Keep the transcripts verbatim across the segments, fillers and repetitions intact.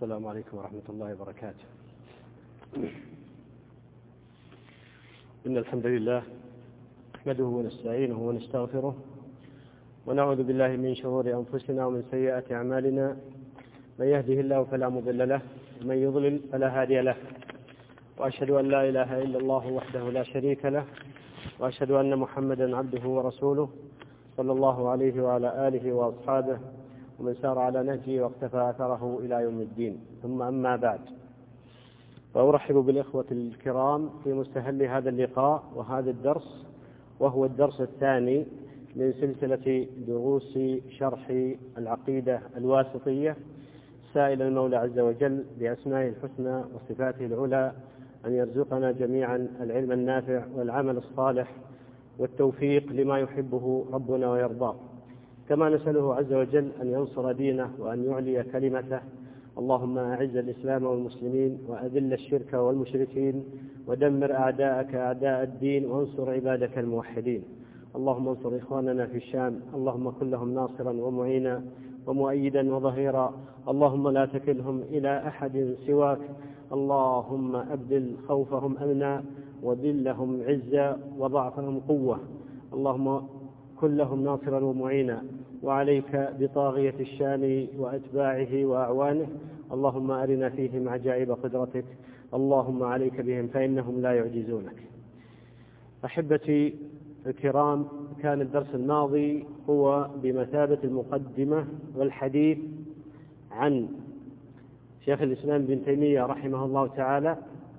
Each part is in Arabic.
السلام عليكم ورحمة الله وبركاته. إن الحمد لله نحمده ونستعينه ونستغفره ونعوذ بالله من شرور أنفسنا ومن سيئات أعمالنا، من يهده الله فلا مضل له ومن يضلل فلا هادي له، وأشهد أن لا إله إلا الله وحده لا شريك له، وأشهد أن محمدا عبده ورسوله صلى الله عليه وعلى آله وأصحابه ومن سار على نهجه واقتفى أثره إلى يوم الدين. ثم أما بعد، فأرحب بالإخوة الكرام في مستهل هذا اللقاء وهذا الدرس، وهو الدرس الثاني من سلسلة دروس شرح العقيدة الواسطية، سائل المولى عز وجل بأسمائه الحسنى وصفاته العلى أن يرزقنا جميعا العلم النافع والعمل الصالح والتوفيق لما يحبه ربنا ويرضاه، كما نسأله عز وجل أن ينصر دينه وأن يعلي كلمته. اللهم أعز الإسلام والمسلمين وأذل الشرك والمشركين ودمر أعداءك أعداء الدين وانصر عبادك الموحدين. اللهم انصر إخواننا في الشام، اللهم كن لهم ناصرا ومعينا ومؤيدا وظهيرا، اللهم لا تكلهم إلى أحد سواك، اللهم أبدل خوفهم أمنا وذلهم عزا وضعفهم قوة، اللهم كن لهم ناصرا ومعينا، وعليك بطاغية الشام وأتباعه وأعوانه، اللهم أرنا فيهم عجائب قدرتك، اللهم عليك بهم فإنهم لا يعجزونك. أحبتي الكرام، كان الدرس الماضي هو بمثابة المقدمة والحديث عن شيخ الإسلام ابن تيمية رحمه الله تعالى،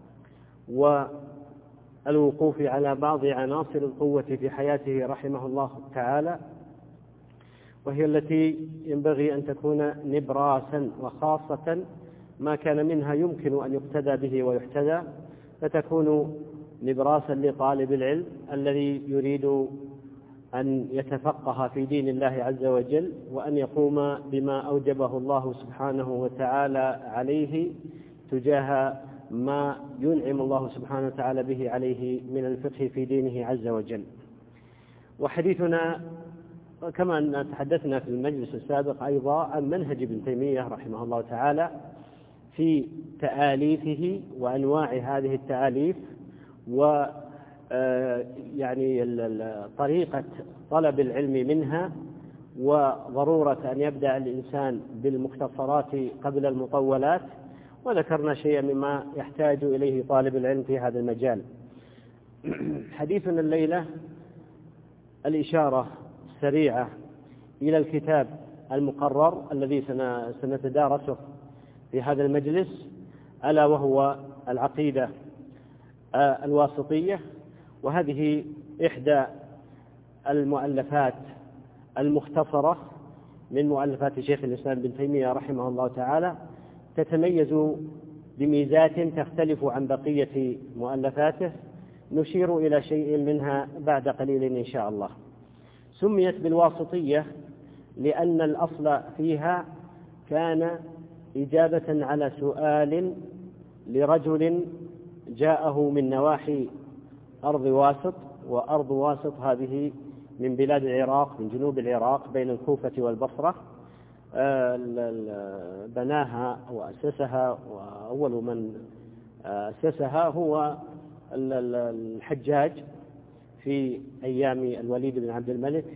والوقوف على بعض عناصر القوة في حياته رحمه الله تعالى، وهي التي ينبغي أن تكون نبراسا، وخاصة ما كان منها يمكن أن يقتدى به ويحتذى، فتكون نبراسا لطالب العلم الذي يريد أن يتفقه في دين الله عز وجل، وأن يقوم بما أوجبه الله سبحانه وتعالى عليه تجاه ما ينعم الله سبحانه وتعالى به عليه من الفقه في دينه عز وجل. وحديثنا كما أن تحدثنا في المجلس السابق أيضا عن منهج ابن تيمية رحمه الله تعالى في تآليفه وأنواع هذه التآليف، و يعني طريقة طلب العلم منها، وضرورة أن يبدأ الإنسان بالمختصرات قبل المطولات، وذكرنا شيئا مما يحتاج إليه طالب العلم في هذا المجال. حديثنا الليلة الإشارة سريعة إلى الكتاب المقرر الذي سنتدارسه في هذا المجلس، ألا وهو العقيدة الواسطية، وهذه إحدى المؤلفات المختصرة من مؤلفات شيخ الإسلام ابن تيمية رحمه الله تعالى، تتميز بميزات تختلف عن بقية مؤلفاته، نشير إلى شيء منها بعد قليل إن شاء الله. سميت بالواسطية لأن الأصل فيها كان إجابة على سؤال لرجل جاءه من نواحي أرض واسط، وأرض واسط هذه من بلاد العراق، من جنوب العراق بين الكوفة والبصرة، بناها وأسسها، وأول من أسسها هو الحجاج في أيام الوليد بن عبد الملك.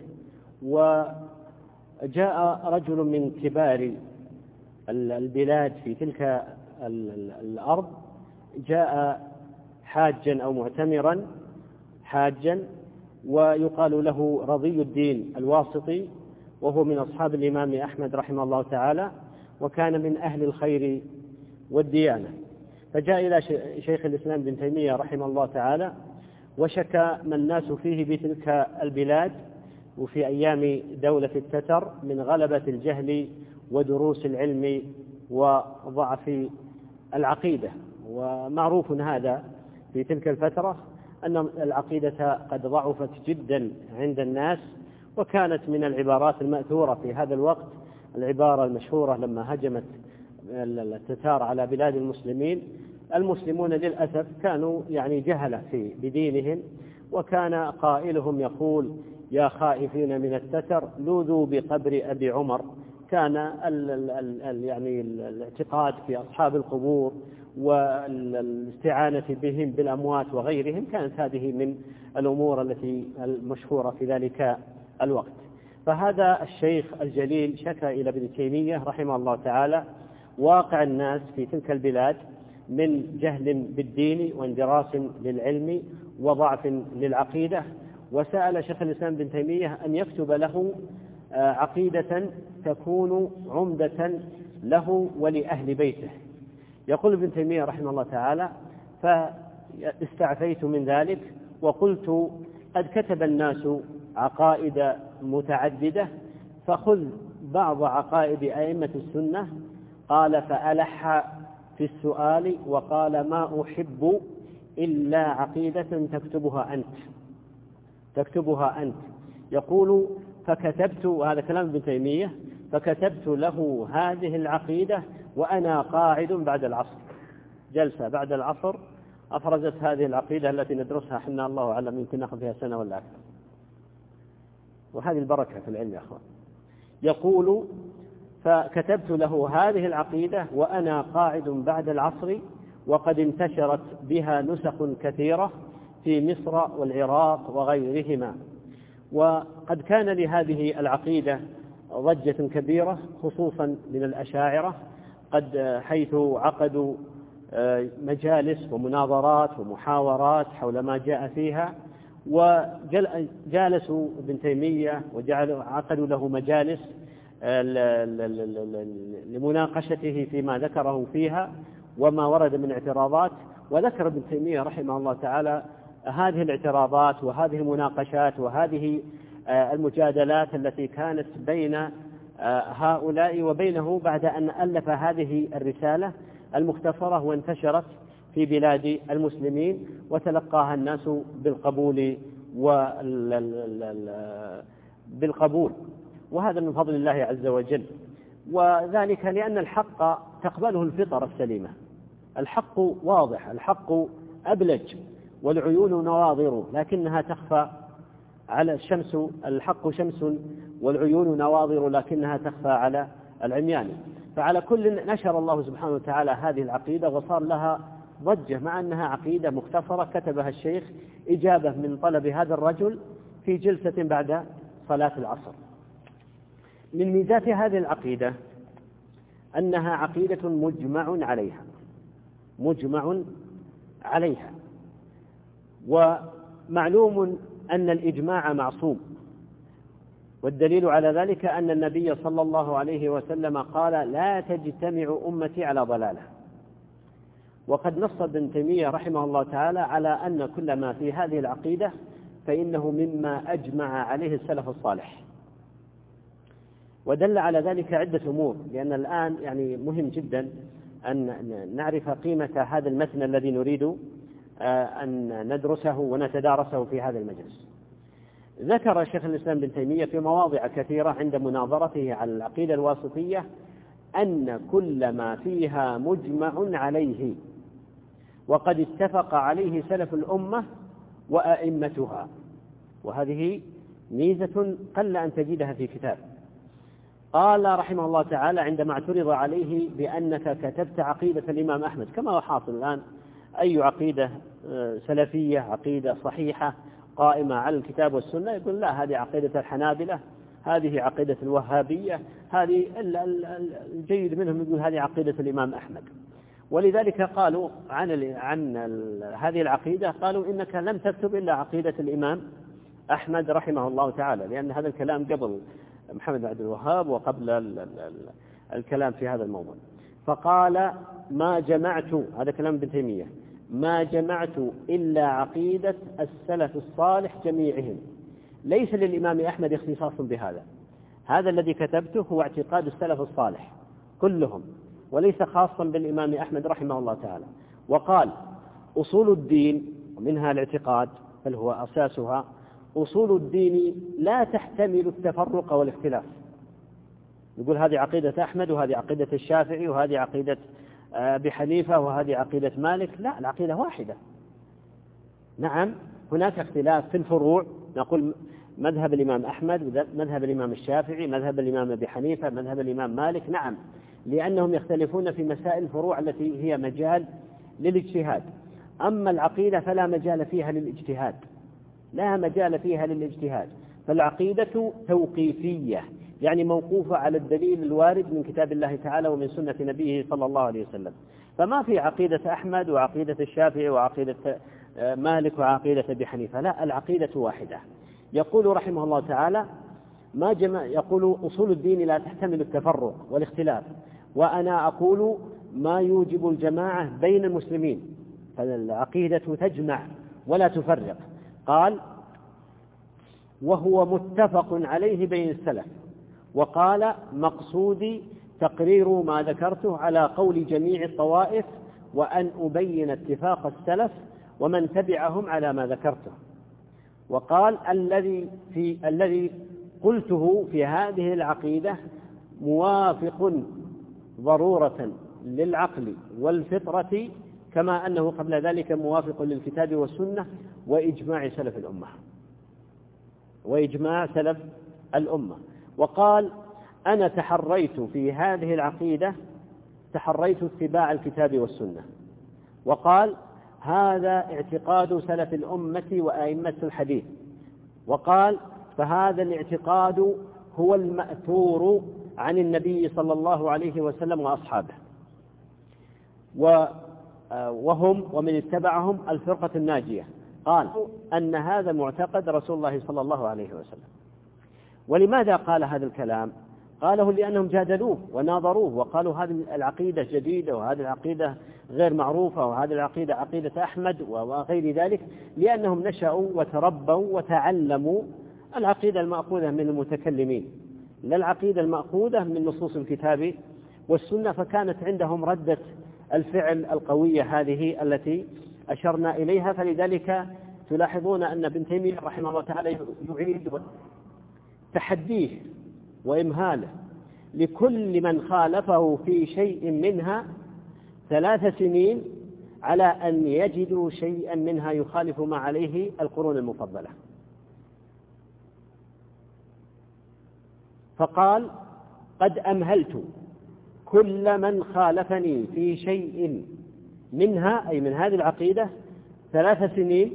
وجاء رجل من كبار البلاد في تلك الأرض، جاء حاجا أو معتمرا حاجا، ويقال له رضي الدين الواسطي، وهو من أصحاب الإمام أحمد رحمه الله تعالى، وكان من أهل الخير والديانة. فجاء إلى شيخ الإسلام ابن تيمية رحمه الله تعالى، وشكى ما الناس فيه بتلك البلاد وفي أيام دولة التتر من غلبة الجهل ودروس العلم وضعف العقيدة. ومعروف هذا في تلك الفترة أن العقيدة قد ضعفت جدا عند الناس، وكانت من العبارات المأثورة في هذا الوقت العبارة المشهورة لما هجمت التتار على بلاد المسلمين: المسلمون للأسف كانوا يعني جهلة في بدينهم، وكان قائلهم يقول: يا خائفين من التتر لوذوا بقبر أبي عمر، كان ال ال ال يعني الاعتقاد في أصحاب القبور والاستعانة بهم بالأموات وغيرهم، كانت هذه من الأمور التي المشهورة في ذلك الوقت. فهذا الشيخ الجليل شكى إلى ابن تيمية رحمه الله تعالى واقع الناس في تلك البلاد من جهل بالدين واندراس للعلم وضعف للعقيدة، وسأل شيخ الإسلام ابن تيمية أن يكتب له عقيدة تكون عمدة له ولأهل بيته. يقول ابن تيمية رحمه الله تعالى: فاستعفيت من ذلك وقلت قد كتب الناس عقائد متعددة، فخذ بعض عقائد أئمة السنة. قال: فألح في السؤال وقال: ما أحب إلا عقيدة تكتبها أنت تكتبها أنت يقول: فكتبت، وهذا كلام ابن تيمية، فكتبت له هذه العقيدة وأنا قاعد بعد العصر. جلسة بعد العصر أفرزت هذه العقيدة التي ندرسها حنا الله أعلم يمكن نأخذ فيها سنة ولا أكثر، وهذه البركة في العلم يا أخوان. يقول: فكتبت له هذه العقيدة وأنا قاعد بعد العصر، وقد انتشرت بها نسخ كثيرة في مصر والعراق وغيرهما، وقد كان لهذه العقيدة ضجة كبيرة خصوصا من الأشاعرة، قد حيث عقدوا مجالس ومناظرات ومحاورات حول ما جاء فيها، وجالسوا ابن تيمية وجعلوا عقدوا له مجالس لمناقشته فيما ذكره فيها وما ورد من اعتراضات. وذكر ابن تيمية رحمه الله تعالى هذه الاعتراضات وهذه المناقشات وهذه المجادلات التي كانت بين هؤلاء وبينه بعد أن ألف هذه الرسالة المختصرة وانتشرت في بلاد المسلمين وتلقاها الناس بالقبول بالقبول وهذا من فضل الله عز وجل. وذلك لأن الحق تقبله الفطر السليمة، الحق واضح، الحق أبلج، والعيون نواظر لكنها تخفى على الشمس، الحق شمس والعيون نواظر لكنها تخفى على العميان. فعلى كل نشر الله سبحانه وتعالى هذه العقيدة وصار لها ضجة، مع أنها عقيدة مختصرة كتبها الشيخ إجابة من طلب هذا الرجل في جلسة بعد صلاة العصر. من ميزات هذه العقيدة أنها عقيدة مجمع عليها مجمع عليها ومعلوم أن الإجماع معصوم، والدليل على ذلك أن النبي صلى الله عليه وسلم قال: لا تجتمع أمتي على ضلالة. وقد نص ابن تيمية رحمه الله تعالى على أن كل ما في هذه العقيدة فإنه مما أجمع عليه السلف الصالح، ودل على ذلك عدة أمور. لأن الآن يعني مهم جدا أن نعرف قيمة هذا المتن الذي نريد أن ندرسه ونتدارسه في هذا المجلس. ذكر شيخ الإسلام ابن تيمية في مواضع كثيرة عند مناظرته على العقيدة الواسطية أن كل ما فيها مجمع عليه وقد اتفق عليه سلف الأمة وأئمتها، وهذه ميزة قل أن تجدها في كتاب. قال رحمه الله تعالى عندما اعترض عليه بأنك كتبت عقيدة الإمام أحمد، كما هو حاصل الآن، أي عقيدة سلفية عقيدة صحيحة قائمة على الكتاب والسنة يقول لا هذه عقيدة الحنابلة، هذه عقيدة الوهابية، هذه الجيد منهم يقول هذه عقيدة الإمام أحمد. ولذلك قالوا عن عن هذه العقيدة قالوا إنك لم تكتب إلا عقيدة الإمام أحمد رحمه الله تعالى، لأن هذا الكلام قبل محمد بن عبد الوهاب وقبل الكلام في هذا الموضوع. فقال: ما جمعت، هذا كلام ابن تيمية، ما جمعت إلا عقيدة السلف الصالح جميعهم، ليس للإمام أحمد اختصاص بهذا، هذا الذي كتبته هو اعتقاد السلف الصالح كلهم وليس خاصا بالإمام أحمد رحمه الله تعالى. وقال: أصول الدين ومنها الاعتقاد بل هو أساسها، أصول الدين لا تحتمل التفرق والاختلاف. يقول هذه عقيدة أحمد وهذه عقيدة الشافعي وهذه عقيدة أبي حنيفة وهذه عقيدة مالك، لا، العقيدة واحدة. نعم هناك اختلاف في الفروع، نقول مذهب الإمام أحمد، مذهب الإمام الشافعي، مذهب الإمام أبي حنيفة، مذهب الإمام مالك، نعم، لأنهم يختلفون في مسائل الفروع التي هي مجال للاجتهاد. أما العقيدة فلا مجال فيها للاجتهاد، لا مجال فيها للاجتهاد، فالعقيدة توقيفية، يعني موقوفة على الدليل الوارد من كتاب الله تعالى ومن سنة نبيه صلى الله عليه وسلم. فما في عقيدة أحمد وعقيدة الشافعي وعقيدة مالك وعقيدة أبي حنيفة، لا، العقيدة واحدة. يقول رحمه الله تعالى ما جمع يقول أصول الدين لا تحتمل التفرق والاختلاف، وأنا أقول ما يوجب الجماعة بين المسلمين، فالعقيدة تجمع ولا تفرق. قال وهو متفق عليه بين السلف. وقال مقصودي تقرير ما ذكرته على قول جميع الطوائف، وأن أبين اتفاق السلف ومن تبعهم على ما ذكرته. وقال الذي في الذي قلته في هذه العقيدة موافق ضرورة للعقل والفطرة، كما أنه قبل ذلك موافق للكتاب والسنة وإجماع سلف الأمة وإجماع سلف الأمة. وقال أنا تحريت في هذه العقيدة تحريت اتباع الكتاب والسنة. وقال هذا اعتقاد سلف الأمة وأئمة الحديث. وقال فهذا الاعتقاد هو المأثور عن النبي صلى الله عليه وسلم وأصحابه، وهم ومن اتبعهم الفرقة الناجية. قال أن هذا معتقد رسول الله صلى الله عليه وسلم. ولماذا قال هذا الكلام؟ قاله لأنهم جادلوه وناظروه وقالوا هذه العقيدة جديدة وهذه العقيدة غير معروفة وهذه العقيدة عقيدة أحمد وغير ذلك، لأنهم نشأوا وتربوا وتعلموا العقيدة المأخوذة من المتكلمين لا العقيدة المأخوذة من نصوص الكتاب والسنة، فكانت عندهم ردة الفعل القوية هذه التي أشرنا إليها. فلذلك تلاحظون أن ابن تيمية رحمه الله تعالى يعيد تحديه وإمهاله لكل من خالفه في شيء منها ثلاث سنين على أن يجدوا شيئا منها يخالف ما عليه القرون المفضلة. فقال قد أمهلت كل من خالفني في شيء منها، أي من هذه العقيدة، ثلاث سنين،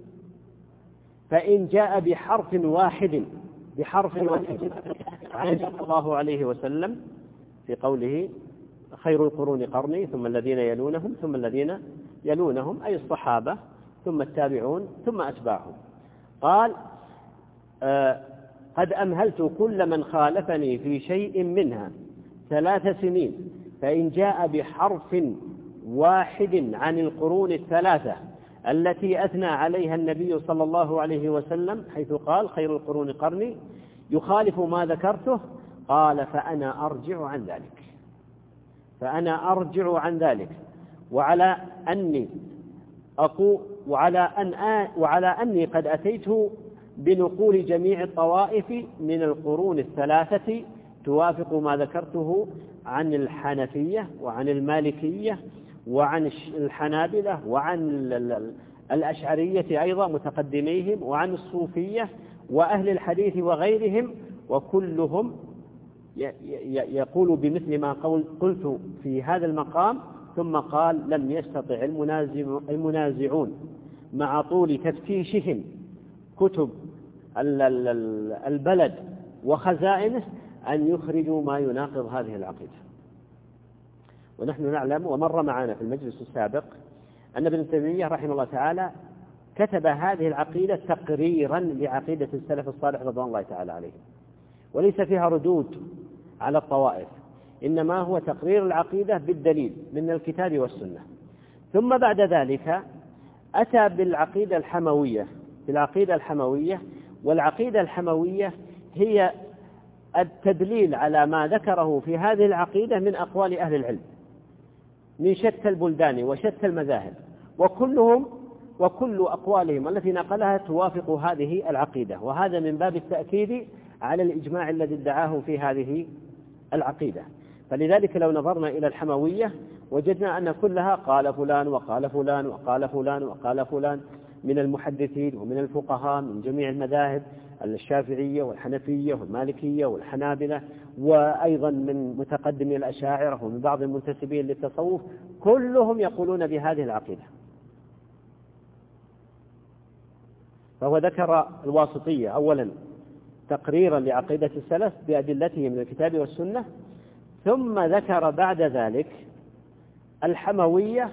فإن جاء بحرف واحد بحرف واحد عن صلى الله عليه وسلم في قوله خير القرون قرني ثم الذين يلونهم ثم الذين يلونهم، أي الصحابة ثم التابعون ثم أتباعهم. قال آه قد أمهلت كل من خالفني في شيء منها ثلاث سنين، فإن جاء بحرف واحد عن القرون الثلاثة التي أثنى عليها النبي صلى الله عليه وسلم حيث قال خير القرون قرني يخالف ما ذكرته، قال فأنا أرجع عن ذلك فأنا أرجع عن ذلك وعلى أني أقول وعلى أن آ وعلى أني قد أتيت بنقول جميع الطوائف من القرون الثلاثة توافق ما ذكرته عن الحنفية وعن المالكية وعن الحنابلة وعن الأشعرية أيضا متقدميهم وعن الصوفية وأهل الحديث وغيرهم، وكلهم يقول بمثل ما قلت في هذا المقام. ثم قال لم يستطع المنازعون مع طول تفتيشهم كتب البلد وخزائنه أن يخرجوا ما يناقض هذه العقيدة. ونحن نعلم ومر معنا في المجلس السابق أن ابن تيمية رحمه الله تعالى كتب هذه العقيدة تقريرا لعقيدة السلف الصالح رضوان الله تعالى عليهم، وليس فيها ردود على الطوائف، إنما هو تقرير العقيدة بالدليل من الكتاب والسنة. ثم بعد ذلك أتى بالعقيدة الحموية بالعقيدة الحموية والعقيدة الحموية هي التدليل على ما ذكره في هذه العقيدة من أقوال أهل العلم من شتى البلدان وشتى المذاهب، وكلهم وكل أقوالهم التي نقلها توافق هذه العقيدة، وهذا من باب التأكيد على الإجماع الذي ادعاه في هذه العقيدة. فلذلك لو نظرنا إلى الحموية وجدنا أن كلها قال فلان وقال فلان وقال فلان وقال فلان من المحدثين ومن الفقهاء من جميع المذاهب الشافعية والحنفية والمالكية والحنابلة، وأيضا من متقدمي الأشاعرة ومن بعض المنتسبين للتصوف، كلهم يقولون بهذه العقيدة. فهو ذكر الواسطية أولا تقريرا لعقيدة السلف بأدلته من الكتاب والسنة، ثم ذكر بعد ذلك الحموية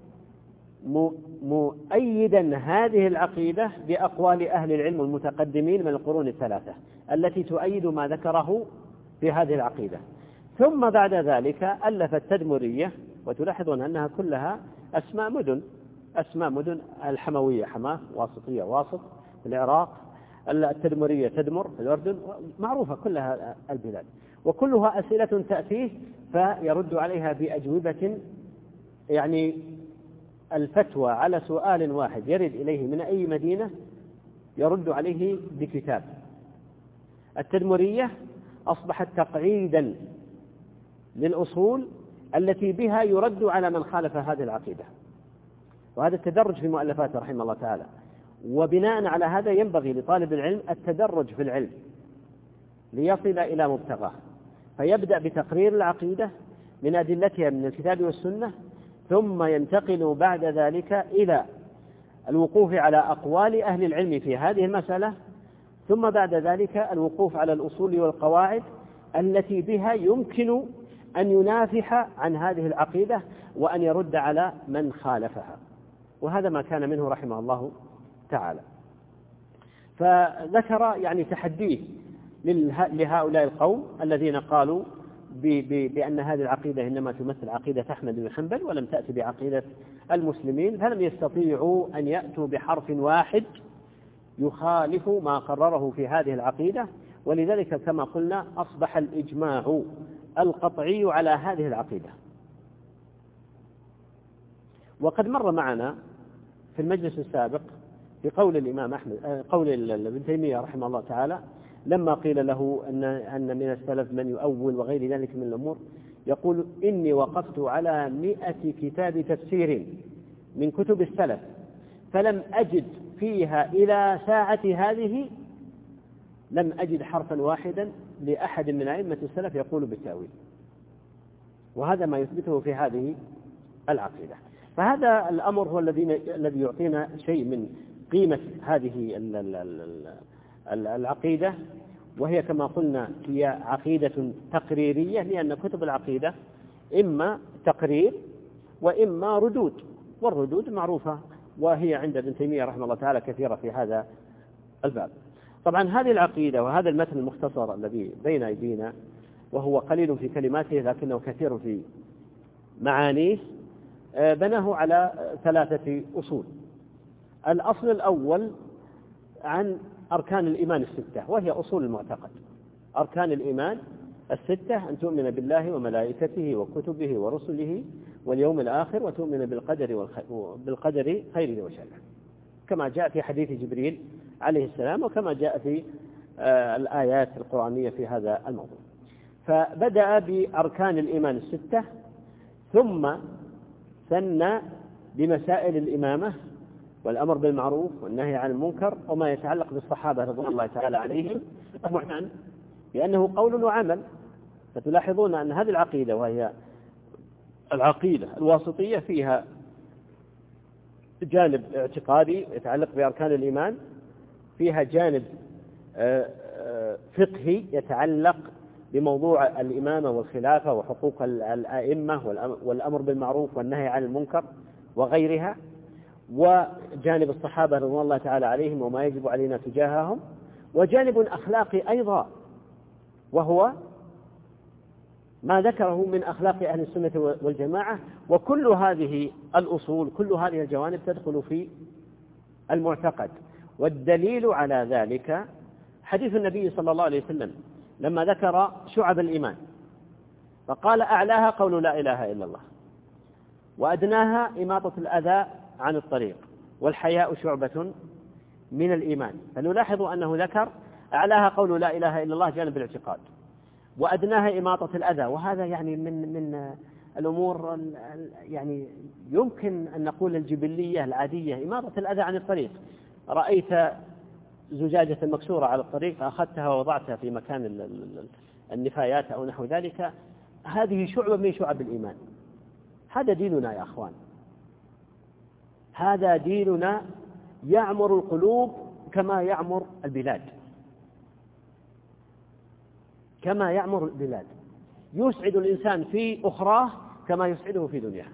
مؤيدا هذه العقيدة بأقوال أهل العلم المتقدمين من القرون الثلاثة التي تؤيد ما ذكره في هذه العقيدة. ثم بعد ذلك ألف التدمرية، وتلاحظون أنها كلها أسماء مدن، أسماء مدن، الحموية حماة، واسطية واسط في العراق، التدمرية تدمر في الأردن، معروفة كلها البلاد، وكلها أسئلة تأتيه فيرد عليها بأجوبة، يعني الفتوى على سؤال واحد يرد إليه من أي مدينة يرد عليه بكتاب. التدمرية أصبحت تقعيدا للأصول التي بها يرد على من خالف هذه العقيدة، وهذا التدرج في مؤلفاته رحمه الله تعالى. وبناء على هذا ينبغي لطالب العلم التدرج في العلم ليصل إلى مبتغاه، فيبدأ بتقرير العقيدة من أدلتها من الكتاب والسنة، ثم ينتقل بعد ذلك إلى الوقوف على أقوال أهل العلم في هذه المسألة، ثم بعد ذلك الوقوف على الأصول والقواعد التي بها يمكن أن ينافح عن هذه العقيدة وأن يرد على من خالفها. وهذا ما كان منه رحمه الله تعالى. فذكر يعني تحديه لهؤلاء القوم الذين قالوا بأن هذه العقيدة إنما تمثل عقيدة أحمد بن حنبل ولم تأتي بعقيدة المسلمين، فلم يستطيعوا أن يأتوا بحرف واحد يخالف ما قرره في هذه العقيدة، ولذلك كما قلنا أصبح الإجماع القطعي على هذه العقيدة. وقد مر معنا في المجلس السابق في قول الإمام أحمد، قول ابن تيمية رحمه الله تعالى لما قيل له أن أن من السلف من يؤول وغير ذلك من الأمور، يقول: إني وقفت على مئة كتاب تفسير من كتب السلف فلم أجد فيها إلى ساعة هذه لم أجد حرفا واحدا لأحد من أئمة السلف يقول بالتأويل. وهذا ما يثبته في هذه العقيدة. فهذا الأمر هو الذي الذي يعطينا شيء من قيمة هذه العقيدة، وهي كما قلنا هي عقيدة تقريرية، لأن كتب العقيدة إما تقرير وإما ردود، والردود معروفة وهي عند ابن تيمية رحمه الله تعالى كثيرة في هذا الباب. طبعا هذه العقيدة وهذا المتن المختصر الذي بين أيدينا، وهو قليل في كلماته لكنه كثير في معانيه، بناه على ثلاثة أصول. الأصل الأول عن أركان الإيمان الستة، وهي أصول المعتقد. أركان الإيمان الستة: أن تؤمن بالله وملائكته وكتبه ورسله واليوم الآخر، وتؤمن بالقدر بالقدر خيره وشره، كما جاء في حديث جبريل عليه السلام، وكما جاء في الآيات القرآنية في هذا الموضوع. فبدأ بأركان الإيمان الستة، ثم ثنى بمسائل الإمامة والأمر بالمعروف والنهي عن المنكر وما يتعلق بالصحابة رضوان الله تعالى عليهم، لأنه قول وعمل. فتلاحظون أن هذه العقيدة وهي العقيدة الواسطية فيها جانب اعتقادي يتعلق بأركان الإيمان، فيها جانب فقهي يتعلق بموضوع الإمامة والخلافة وحقوق الأئمة والأمر بالمعروف والنهي عن المنكر وغيرها، وجانب الصحابة رضوان الله تعالى عليهم وما يجب علينا تجاههم، وجانب أخلاقي أيضا وهو ما ذكره من أخلاق أهل السنة والجماعة. وكل هذه الأصول كل هذه الجوانب تدخل في المعتقد. والدليل على ذلك حديث النبي صلى الله عليه وسلم لما ذكر شعب الإيمان فقال: أعلاها قول لا إله إلا الله، وأدناها إماطة الأذى عن الطريق، والحياء شعبة من الإيمان. فنلاحظ أنه ذكر أعلاها قول لا إله إلا الله جانب الاعتقاد، وأدناها إماطة الأذى، وهذا يعني من من الأمور يعني يمكن أن نقول الجبلية العادية، إماطة الأذى عن الطريق. رأيت زجاجة مكسورة على الطريق فأخذتها ووضعتها في مكان النفايات أو نحو ذلك، هذه شعبة من شعب الإيمان. هذا ديننا يا أخوان، هذا ديننا يعمر القلوب كما يعمر البلاد، كما يعمر البلاد، يسعد الإنسان في أخراه كما يسعده في دنياه.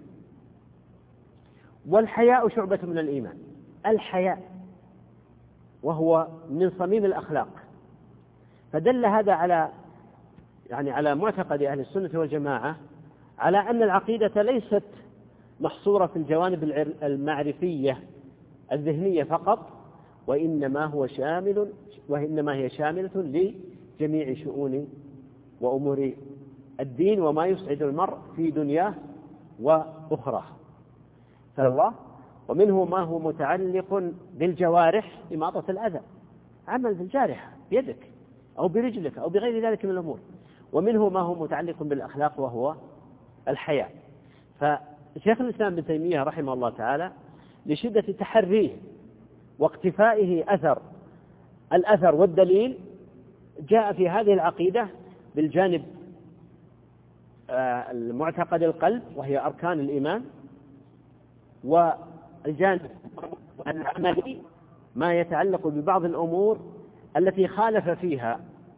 والحياء شعبة من الإيمان، الحياء وهو من صميم الأخلاق. فدل هذا على يعني على معتقد أهل السنة والجماعة على أن العقيدة ليست محصورة في الجوانب المعرفية الذهنية فقط، وإنما هو شامل وإنما هي شاملة لجميع شؤون وأمور الدين وما يسعد المرء في دنياه وأخراه. فالله ومنه ما هو متعلق بالجوارح، إماطة الأذى، عمل بالجارحة بيدك أو برجلك أو بغير ذلك من الأمور. ومنه ما هو متعلق بالأخلاق وهو الحياء. فشيخ الإسلام ابن تيمية رحمه الله تعالى لشدة تحريه واقتفائه أثر الأثر والدليل جاء في هذه العقيدة بالجانب المعتقد القلب وهي أركان الإيمان، والجانب العملي ما يتعلق ببعض الأمور التي خالف فيها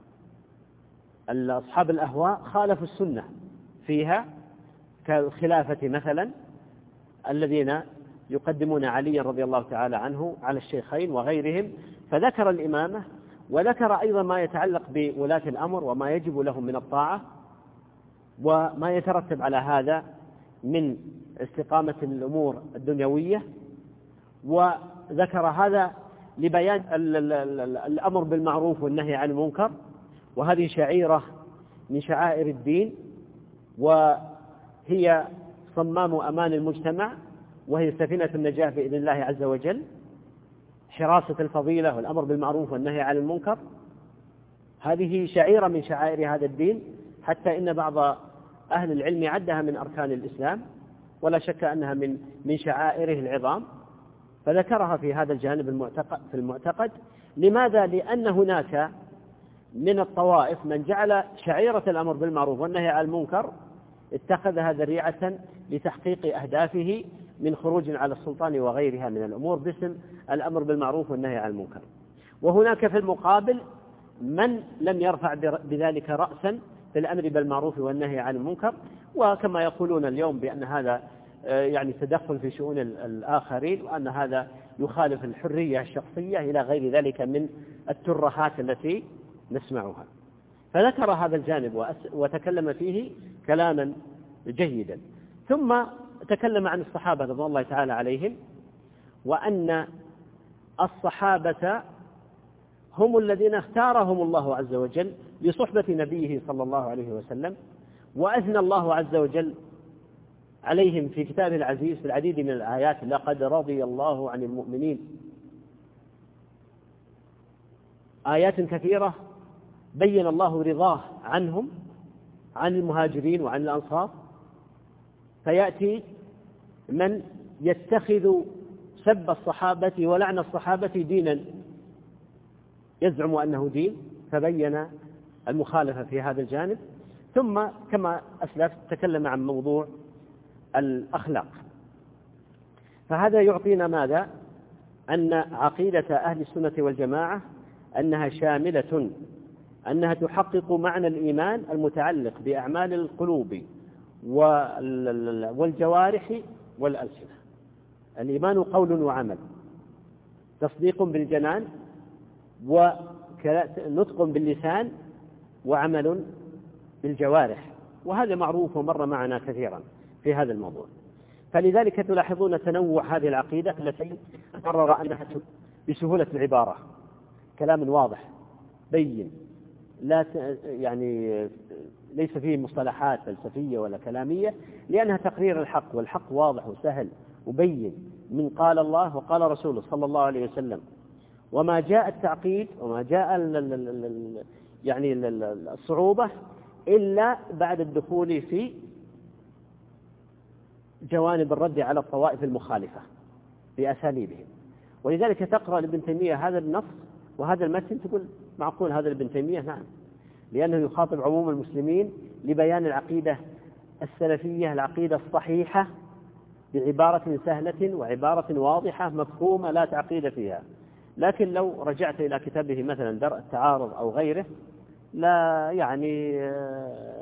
أصحاب الأهواء، خالفوا السنة فيها، كالخلافة مثلا الذين يقدمون علي رضي الله تعالى عنه على الشيخين وغيرهم، فذكر الإمامة وذكر أيضا ما يتعلق بولاة الأمر وما يجب لهم من الطاعة وما يترتب على هذا من استقامة الأمور الدنيوية، وذكر هذا لبيان الأمر بالمعروف والنهي عن المنكر، وهذه شعيرة من شعائر الدين وهي صمام أمان المجتمع، وهي سفينة النجاة بإذن الله عز وجل، حراسة الفضيلة والأمر بالمعروف والنهي عن المنكر، هذه شعيرة من شعائر هذا الدين، حتى إن بعض أهل العلم عدها من أركان الإسلام، ولا شك أنها من من شعائره العظام، فذكرها في هذا الجانب المعتقد في المعتقد. لماذا؟ لأن هناك من الطوائف من جعل شعيرة الأمر بالمعروف والنهي عن المنكر اتخذها ذريعة لتحقيق أهدافه من خروج على السلطان وغيرها من الأمور باسم الأمر بالمعروف والنهي عن المنكر. وهناك في المقابل من لم يرفع بذلك رأسا في الأمر بالمعروف والنهي عن المنكر، وكما يقولون اليوم بأن هذا يعني تدخل في شؤون الآخرين، وأن هذا يخالف الحرية الشخصية إلى غير ذلك من الترهات التي نسمعها. فذكر هذا الجانب وتكلم فيه كلاما جيدا، ثم تكلم عن الصحابة رضي الله تعالى عليهم، وأن الصحابة هم الذين اختارهم الله عز وجل لصحبة نبيه صلى الله عليه وسلم، وأثنى الله عز وجل عليهم في كتابه العزيز في العديد من الآيات: لقد رضي الله عن المؤمنين. آيات كثيرة بين الله رضاه عنهم، عن المهاجرين وعن الأنصار. فيأتي من يتخذ سب الصحابة ولعن الصحابة دينا، يزعم أنه دين، فبين المخالفة في هذا الجانب. ثم كما أسلف تكلم عن موضوع الأخلاق. فهذا يعطينا ماذا؟ أن عقيدة أهل السنة والجماعة أنها شاملة، أنها تحقق معنى الإيمان المتعلق بأعمال القلوب والجوارح والألسنة. الإيمان قول وعمل، تصديق بالجنان ونطق باللسان وعمل بالجوارح، وهذا معروف ومر معنا كثيرا في هذا الموضوع. فلذلك تلاحظون تنوع هذه العقيدة التي قرر أنها بسهولة العبارة، كلام واضح بين، لا يعني ليس فيه مصطلحات فلسفية ولا كلامية، لأنها تقرير الحق، والحق واضح وسهل وبين من قال الله وقال رسوله صلى الله عليه وسلم. وما جاء التعقيد وما جاء يعني الصعوبة إلا بعد الدخول في جوانب الرد على الطوائف المخالفة بأساليبهم. ولذلك تقرأ لابن تيمية هذا النص وهذا المتن تقول معقول هذا ابن تيمية؟ نعم، لأنه يخاطب عموم المسلمين لبيان العقيدة السلفية، العقيدة الصحيحة، بعبارة سهلة وعبارة واضحة مفهومة لا تعقيد فيها. لكن لو رجعت إلى كتابه مثلا درء التعارض أو غيره، لا يعني